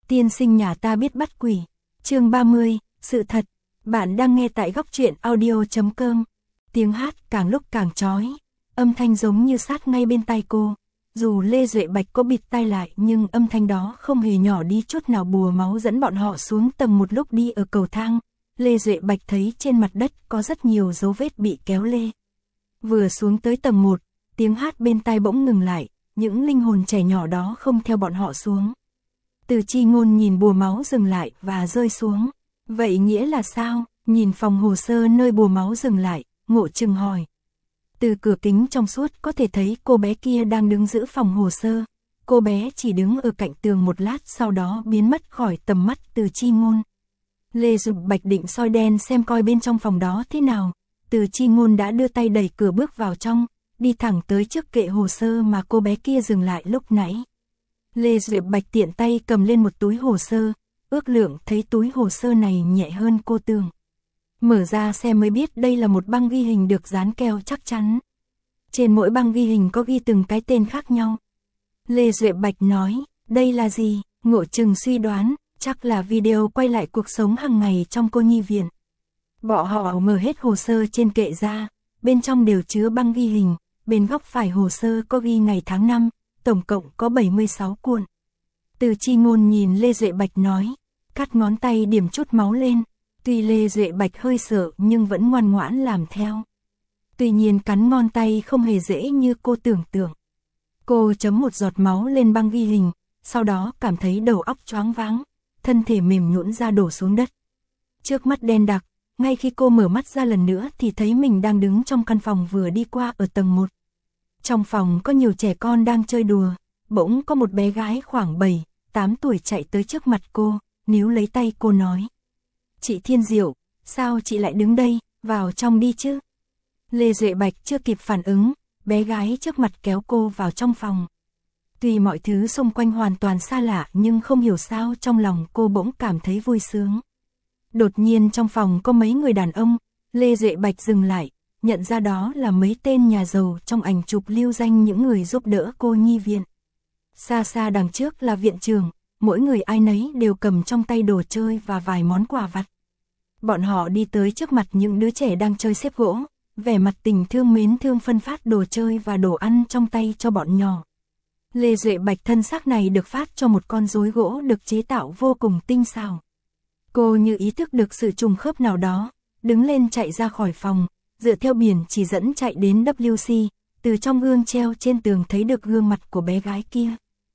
Tiên sinh nhà ta biết bắt quỷ. Chương 30, sự thật. Bạn đang nghe tại góc truyện audio.com. Tiếng hát càng lúc càng chói, âm thanh giống như sát ngay bên tai cô. Dù Lê Duệ Bạch có bịt tai lại nhưng âm thanh đó không hề nhỏ đi chút nào. Bùa máu dẫn bọn họ xuống tầng một. Lúc đi ở cầu thang, Lê Duệ Bạch thấy trên mặt đất có rất nhiều dấu vết bị kéo lê. Vừa xuống tới tầng 1, tiếng hát bên tai bỗng ngừng lại, những linh hồn trẻ nhỏ đó không theo bọn họ xuống. Từ Chi Ngôn nhìn bùa máu dừng lại và rơi xuống. Vậy nghĩa là sao? Nhìn phòng hồ sơ nơi bùa máu dừng lại, Ngộ Trừng hỏi. Từ cửa kính trong suốt có thể thấy cô bé kia đang đứng giữ phòng hồ sơ. Cô bé chỉ đứng ở cạnh tường một lát sau đó biến mất khỏi tầm mắt Từ Chi Ngôn. Lê Duệ Bạch định soi đen xem coi bên trong phòng đó thế nào. Từ Chi Ngôn đã đưa tay đẩy cửa bước vào trong, đi thẳng tới trước kệ hồ sơ mà cô bé kia dừng lại lúc nãy. Lê Duệ Bạch tiện tay cầm lên một túi hồ sơ, ước lượng thấy túi hồ sơ này nhẹ hơn cô tưởng. Mở ra xem mới biết đây là một băng ghi hình được dán keo chắc chắn. Trên mỗi băng ghi hình có ghi từng cái tên khác nhau. Lê Duệ Bạch nói, đây là gì? Ngộ Trừng suy đoán, chắc là video quay lại cuộc sống hàng ngày trong cô nhi viện. Bọn họ mở hết hồ sơ trên kệ ra, bên trong đều chứa băng ghi hình, bên góc phải hồ sơ có ghi ngày tháng năm, tổng cộng có 76 cuộn. Từ Chi Ngôn nhìn Lê Duệ Bạch nói, cắt ngón tay điểm chút máu lên. Tuy Lê Duệ Bạch hơi sợ nhưng vẫn ngoan ngoãn làm theo. Tuy nhiên cắn ngón tay không hề dễ như cô tưởng tượng. Cô chấm một giọt máu lên băng ghi hình, sau đó cảm thấy đầu óc choáng váng, thân thể mềm nhũn ra đổ xuống đất. Trước mắt đen đặc, ngay khi cô mở mắt ra lần nữa thì thấy mình đang đứng trong căn phòng vừa đi qua ở tầng 1. Trong phòng có nhiều trẻ con đang chơi đùa, bỗng có một bé gái khoảng 7-8 tuổi chạy tới trước mặt cô, níu lấy tay cô nói. Chị Thiên Diệu, sao chị lại đứng đây, vào trong đi chứ? Lê Duệ Bạch chưa kịp phản ứng, bé gái trước mặt kéo cô vào trong phòng. Tuy mọi thứ xung quanh hoàn toàn xa lạ nhưng không hiểu sao trong lòng cô bỗng cảm thấy vui sướng. Đột nhiên trong phòng có mấy người đàn ông, Lê Duệ Bạch dừng lại, nhận ra đó là mấy tên nhà giàu trong ảnh chụp lưu danh những người giúp đỡ cô nhi viện. Xa xa đằng trước là viện trưởng, mỗi người ai nấy đều cầm trong tay đồ chơi và vài món quà vặt. Bọn họ đi tới trước mặt những đứa trẻ đang chơi xếp gỗ, vẻ mặt tình thương mến thương phân phát đồ chơi và đồ ăn trong tay cho bọn nhỏ. Lê Duệ Bạch thân xác này được phát cho một con rối gỗ được chế tạo vô cùng tinh xảo. Cô như ý thức được sự trùng khớp nào đó, đứng lên chạy ra khỏi phòng, dựa theo biển chỉ dẫn chạy đến WC, từ trong gương treo trên tường thấy được gương mặt của bé gái kia.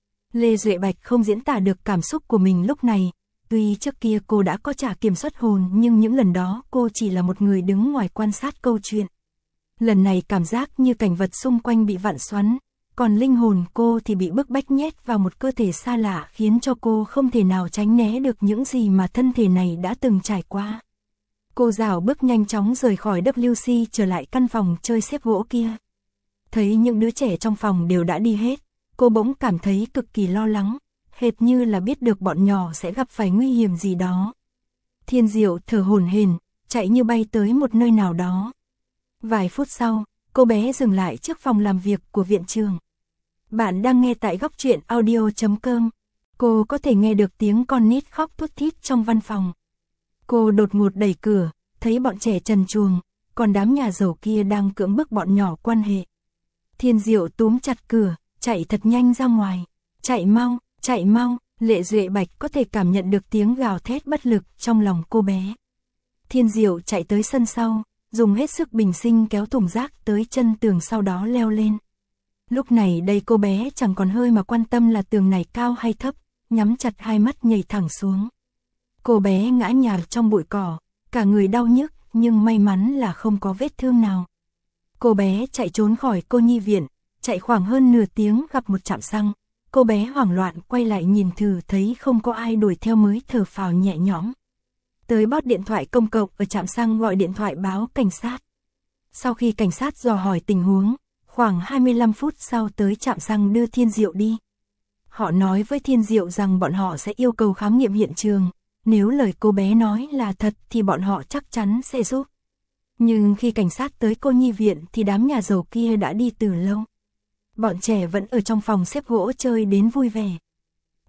Lê Duệ Bạch không diễn tả được cảm xúc của mình lúc này, tuy trước kia cô đã có trả kiểm soát hồn nhưng những lần đó cô chỉ là một người đứng ngoài quan sát câu chuyện. Lần này cảm giác như cảnh vật xung quanh bị vặn xoắn, còn linh hồn cô thì bị bức bách nhét vào một cơ thể xa lạ khiến cho cô không thể nào tránh né được những gì mà thân thể này đã từng trải qua. Cô rảo bước nhanh chóng rời khỏi WC trở lại căn phòng chơi xếp gỗ kia. Thấy những đứa trẻ trong phòng đều đã đi hết, cô bỗng cảm thấy cực kỳ lo lắng, hệt như là biết được bọn nhỏ sẽ gặp phải nguy hiểm gì đó. Thiên Diệu thở hổn hển, chạy như bay tới một nơi nào đó. Vài phút sau, cô bé dừng lại trước phòng làm việc của viện trưởng. Bạn đang nghe tại góc truyện audio.com. Cô có thể nghe được tiếng con nít khóc thút thít trong văn phòng. Cô đột ngột đẩy cửa, thấy bọn trẻ trần truồng, còn đám nhà giàu kia đang cưỡng bức bọn nhỏ quan hệ. Thiên Diệu túm chặt cửa, chạy thật nhanh ra ngoài. Chạy mau, Lê Duệ Bạch có thể cảm nhận được tiếng gào thét bất lực trong lòng cô bé. Thiên Diệu chạy tới sân sau, dùng hết sức bình sinh kéo thùng rác tới chân tường sau đó leo lên. Lúc này đây cô bé chẳng còn hơi mà quan tâm là tường này cao hay thấp, nhắm chặt hai mắt nhảy thẳng xuống. Cô bé ngã nhào trong bụi cỏ, cả người đau nhức nhưng may mắn là không có vết thương nào. Cô bé chạy trốn khỏi cô nhi viện, chạy khoảng hơn nửa tiếng gặp một trạm xăng. Cô bé hoảng loạn quay lại nhìn thử thấy không có ai đuổi theo mới thở phào nhẹ nhõm. Tới bót điện thoại công cộng ở trạm xăng gọi điện thoại báo cảnh sát. Sau khi cảnh sát dò hỏi tình huống, khoảng 25 phút sau tới trạm xăng đưa Thiên Diệu đi. Họ nói với Thiên Diệu rằng bọn họ sẽ yêu cầu khám nghiệm hiện trường, nếu lời cô bé nói là thật thì bọn họ chắc chắn sẽ giúp. Nhưng khi cảnh sát tới cô nhi viện thì đám nhà giàu kia đã đi từ lâu. Bọn trẻ vẫn ở trong phòng xếp gỗ chơi đến vui vẻ.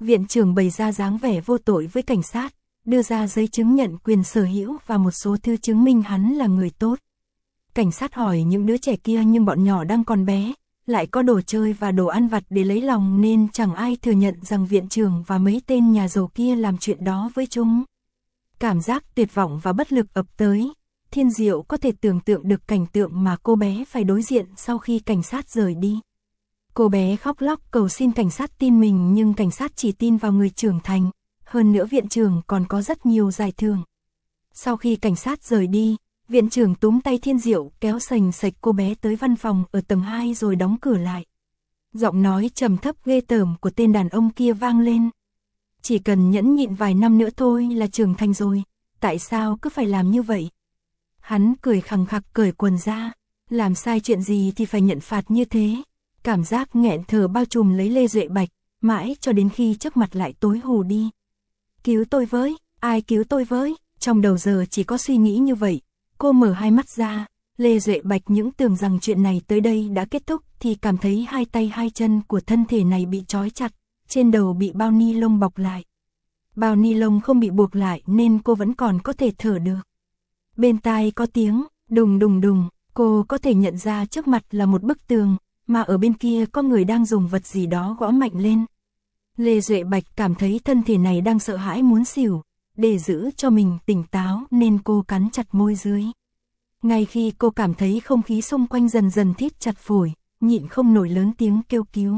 Viện trưởng bày ra dáng vẻ vô tội với cảnh sát, đưa ra giấy chứng nhận quyền sở hữu và một số thư chứng minh hắn là người tốt. Cảnh sát hỏi những đứa trẻ kia nhưng bọn nhỏ đang còn bé, lại có đồ chơi và đồ ăn vặt để lấy lòng nên chẳng ai thừa nhận rằng viện trưởng và mấy tên nhà giàu kia làm chuyện đó với chúng. Cảm giác tuyệt vọng và bất lực ập tới. Thiên Diệu có thể tưởng tượng được cảnh tượng mà cô bé phải đối diện sau khi cảnh sát rời đi. Cô bé khóc lóc cầu xin cảnh sát tin mình nhưng cảnh sát chỉ tin vào người trưởng thành, hơn nữa viện trưởng còn có rất nhiều giải thưởng. Sau khi cảnh sát rời đi, viện trưởng túm tay Thiên Diệu kéo sành sạch cô bé tới văn phòng ở tầng 2 rồi đóng cửa lại. Giọng nói trầm thấp ghê tởm của tên đàn ông kia vang lên. Chỉ cần nhẫn nhịn vài năm nữa thôi là trưởng thành rồi, tại sao cứ phải làm như vậy? Hắn cười khằng khặc cởi quần ra, làm sai chuyện gì thì phải nhận phạt như thế. Cảm giác nghẹn thở bao trùm lấy Lê Duệ Bạch, mãi cho đến khi trước mặt lại tối hù đi. Cứu tôi với, ai cứu tôi với, trong đầu giờ chỉ có suy nghĩ như vậy. Cô mở hai mắt ra, Lê Duệ Bạch những tưởng rằng chuyện này tới đây đã kết thúc thì cảm thấy hai tay hai chân của thân thể này bị trói chặt, trên đầu bị bao ni lông bọc lại. Bao ni lông không bị buộc lại nên cô vẫn còn có thể thở được. Bên tai có tiếng, đùng đùng đùng, cô có thể nhận ra trước mặt là một bức tường, mà ở bên kia có người đang dùng vật gì đó gõ mạnh lên. Lê Duệ Bạch cảm thấy thân thể này đang sợ hãi muốn xỉu, để giữ cho mình tỉnh táo nên cô cắn chặt môi dưới. Ngay khi cô cảm thấy không khí xung quanh dần dần thít chặt phổi, nhịn không nổi lớn tiếng kêu cứu.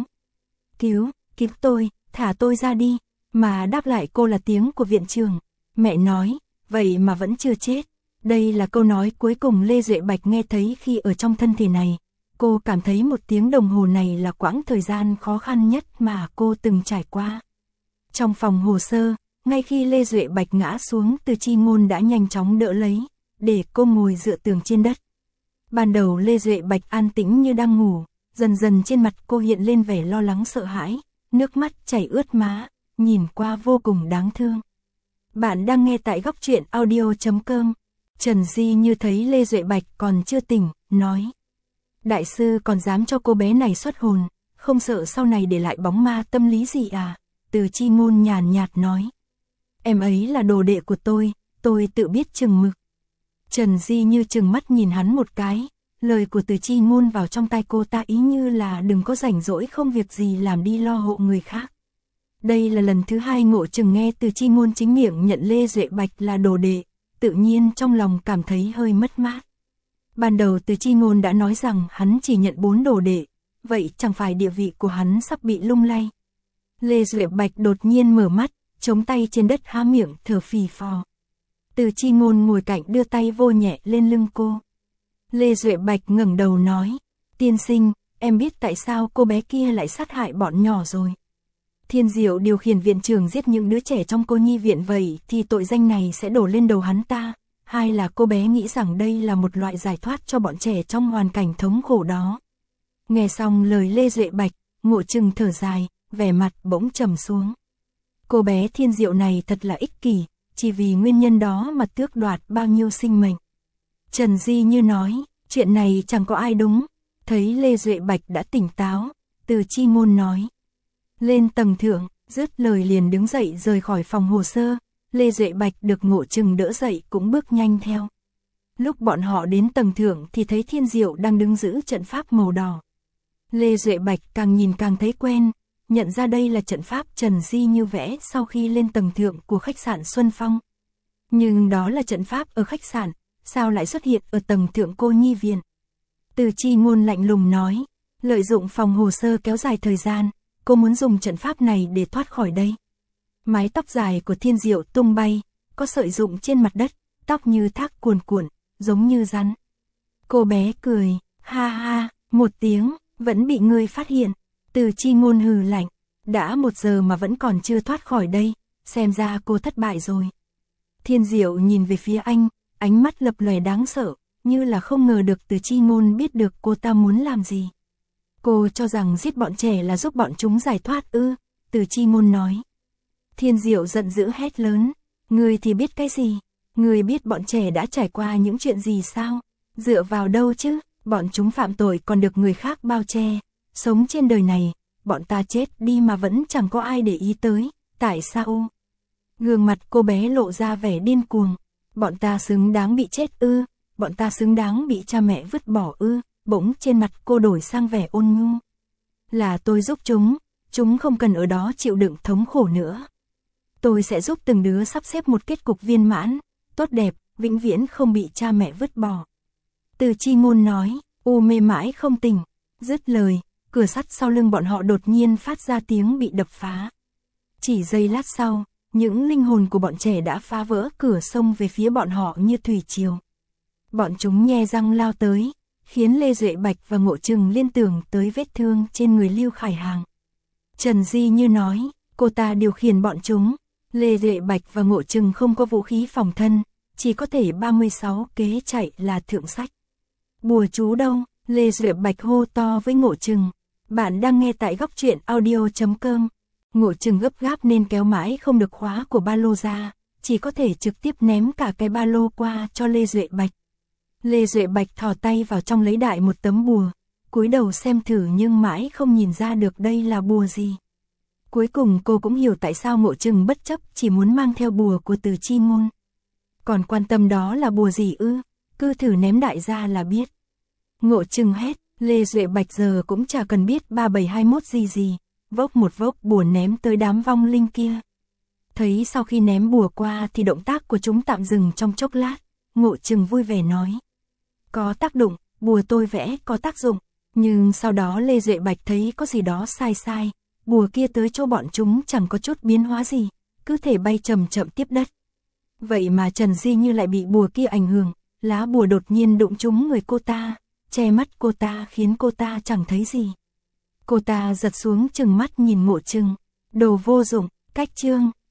Cứu tôi, thả tôi ra đi, mà đáp lại cô là tiếng của viện trưởng. Mẹ nói, vậy mà vẫn chưa chết. Đây là câu nói cuối cùng Lê Duệ Bạch nghe thấy khi ở trong thân thể này. Cô cảm thấy 1 tiếng đồng hồ này là quãng thời gian khó khăn nhất mà cô từng trải qua. Trong phòng hồ sơ, ngay khi Lê Duệ Bạch ngã xuống, Từ Chi Ngôn đã nhanh chóng đỡ lấy, để cô ngồi dựa tường trên đất. Ban đầu Lê Duệ Bạch an tĩnh như đang ngủ, dần dần trên mặt cô hiện lên vẻ lo lắng sợ hãi, nước mắt chảy ướt má, nhìn qua vô cùng đáng thương. Bạn đang nghe tại góc truyện audio.com. Trần Di Như thấy Lê Duệ Bạch còn chưa tỉnh, nói. Đại sư còn dám cho cô bé này xuất hồn, không sợ sau này để lại bóng ma tâm lý gì à? Từ Chi Ngôn nhàn nhạt nói. Em ấy là đồ đệ của tôi tự biết chừng mực. Trần Di Như trừng mắt nhìn hắn một cái, lời của Từ Chi Ngôn vào trong tai cô ta ý như là đừng có rảnh rỗi không việc gì làm đi lo hộ người khác. Đây là lần thứ 2 Ngộ Chừng nghe Từ Chi Ngôn chính miệng nhận Lê Duệ Bạch là đồ đệ, tự nhiên trong lòng cảm thấy hơi mất mát. Ban đầu Từ Chi Ngôn đã nói rằng hắn chỉ nhận 4 đồ đệ, vậy chẳng phải địa vị của hắn sắp bị lung lay. Lê Duệ Bạch đột nhiên mở mắt, chống tay trên đất há miệng thở phì phò. Từ Chi Ngôn ngồi cạnh đưa tay vô nhẹ lên lưng cô. Lê Duệ Bạch ngẩng đầu nói, tiên sinh, em biết tại sao cô bé kia lại sát hại bọn nhỏ rồi. Thiên Diệu điều khiển viện trưởng giết những đứa trẻ trong cô nhi viện vậy thì tội danh này sẽ đổ lên đầu hắn ta. Hay là cô bé nghĩ rằng đây là một loại giải thoát cho bọn trẻ trong hoàn cảnh thống khổ đó. Nghe xong lời Lê Duệ Bạch, Ngộ Chừng thở dài, vẻ mặt bỗng trầm xuống. Cô bé Thiên Diệu này thật là ích kỷ, chỉ vì nguyên nhân đó mà tước đoạt bao nhiêu sinh mệnh. Trần Di Như nói, chuyện này chẳng có ai đúng. Thấy Lê Duệ Bạch đã tỉnh táo, Từ Chi Ngôn nói. Lên tầng thượng, dứt lời liền đứng dậy rời khỏi phòng hồ sơ. Lê Duệ Bạch được Ngộ Chừng đỡ dậy cũng bước nhanh theo. Lúc bọn họ đến tầng thượng thì thấy Thiên Diệu đang đứng giữ trận pháp màu đỏ. Lê Duệ Bạch càng nhìn càng thấy quen, nhận ra đây là trận pháp Trần Di Như vẽ sau khi lên tầng thượng của khách sạn Xuân Phong. Nhưng đó là trận pháp ở khách sạn, sao lại xuất hiện ở tầng thượng cô nhi viện? Từ Chi Ngôn lạnh lùng nói, lợi dụng phòng hồ sơ kéo dài thời gian, cô muốn dùng trận pháp này để thoát khỏi đây. Mái tóc dài của Thiên Diệu tung bay, có sợi rụng trên mặt đất, tóc như thác cuồn cuộn, giống như rắn. Cô bé cười, ha ha, một tiếng, vẫn bị ngươi phát hiện. Từ Chi Ngôn hừ lạnh, đã 1 giờ mà vẫn còn chưa thoát khỏi đây, xem ra cô thất bại rồi. Thiên Diệu nhìn về phía anh, ánh mắt lập lòe đáng sợ, như là không ngờ được Từ Chi Ngôn biết được cô ta muốn làm gì. Cô cho rằng giết bọn trẻ là giúp bọn chúng giải thoát ư? Từ Chi Ngôn nói. Thiên Diệu giận dữ hét lớn, ngươi thì biết cái gì? Ngươi biết bọn trẻ đã trải qua những chuyện gì sao? Dựa vào đâu chứ? Bọn chúng phạm tội còn được người khác bao che. Sống trên đời này, bọn ta chết đi mà vẫn chẳng có ai để ý tới, tại sao? Gương mặt cô bé lộ ra vẻ điên cuồng, bọn ta xứng đáng bị chết ư, bọn ta xứng đáng bị cha mẹ vứt bỏ ư, bỗng trên mặt cô đổi sang vẻ ôn nhu. Là tôi giúp chúng không cần ở đó chịu đựng thống khổ nữa. Tôi sẽ giúp từng đứa sắp xếp một kết cục viên mãn, tốt đẹp, vĩnh viễn không bị cha mẹ vứt bỏ. Từ Chi Ngôn nói, mê mãi không tỉnh, dứt lời, cửa sắt sau lưng bọn họ đột nhiên phát ra tiếng bị đập phá. Chỉ giây lát sau, những linh hồn của bọn trẻ đã phá vỡ cửa xông về phía bọn họ như thủy triều. Bọn chúng nhe răng lao tới, khiến Lê Duệ Bạch và Ngộ Trừng liên tưởng tới vết thương trên người Lưu Khải Hàng. Trần Di Như nói, cô ta điều khiển bọn chúng, Lê Duệ Bạch và Ngộ Trừng không có vũ khí phòng thân, chỉ có thể 36 kế chạy là thượng sách. Bùa chú đâu? Lê Duệ Bạch hô to với Ngộ Trừng. Bạn đang nghe tại góc truyện audio.com. Ngộ Trừng gấp gáp nên kéo mãi không được khóa của ba lô ra, chỉ có thể trực tiếp ném cả cái ba lô qua cho Lê Duệ Bạch. Lê Duệ Bạch thò tay vào trong lấy đại một tấm bùa, cúi đầu xem thử nhưng mãi không nhìn ra được đây là bùa gì. Cuối cùng cô cũng hiểu tại sao Ngộ Trừng bất chấp chỉ muốn mang theo bùa của Từ Chi Ngôn. Còn quan tâm đó là bùa gì ư, cứ thử ném đại ra là biết. Ngộ Trừng hét, Lê Duệ Bạch giờ cũng chả cần biết 3721 gì, vốc một vốc bùa ném tới đám vong linh kia. Thấy sau khi ném bùa qua thì động tác của chúng tạm dừng trong chốc lát, Ngộ Trừng vui vẻ nói. Có tác dụng, bùa tôi vẽ có tác dụng, nhưng sau đó Lê Duệ Bạch thấy có gì đó sai, bùa kia tới chỗ bọn chúng chẳng có chút biến hóa gì, cứ thể bay chậm chậm tiếp đất. Vậy mà Trần Di Như lại bị bùa kia ảnh hưởng, lá bùa đột nhiên đụng trúng người cô ta, che mắt cô ta khiến cô ta chẳng thấy gì. Cô ta giật xuống trừng mắt nhìn Ngộ Trừng, đồ vô dụng, cách chương.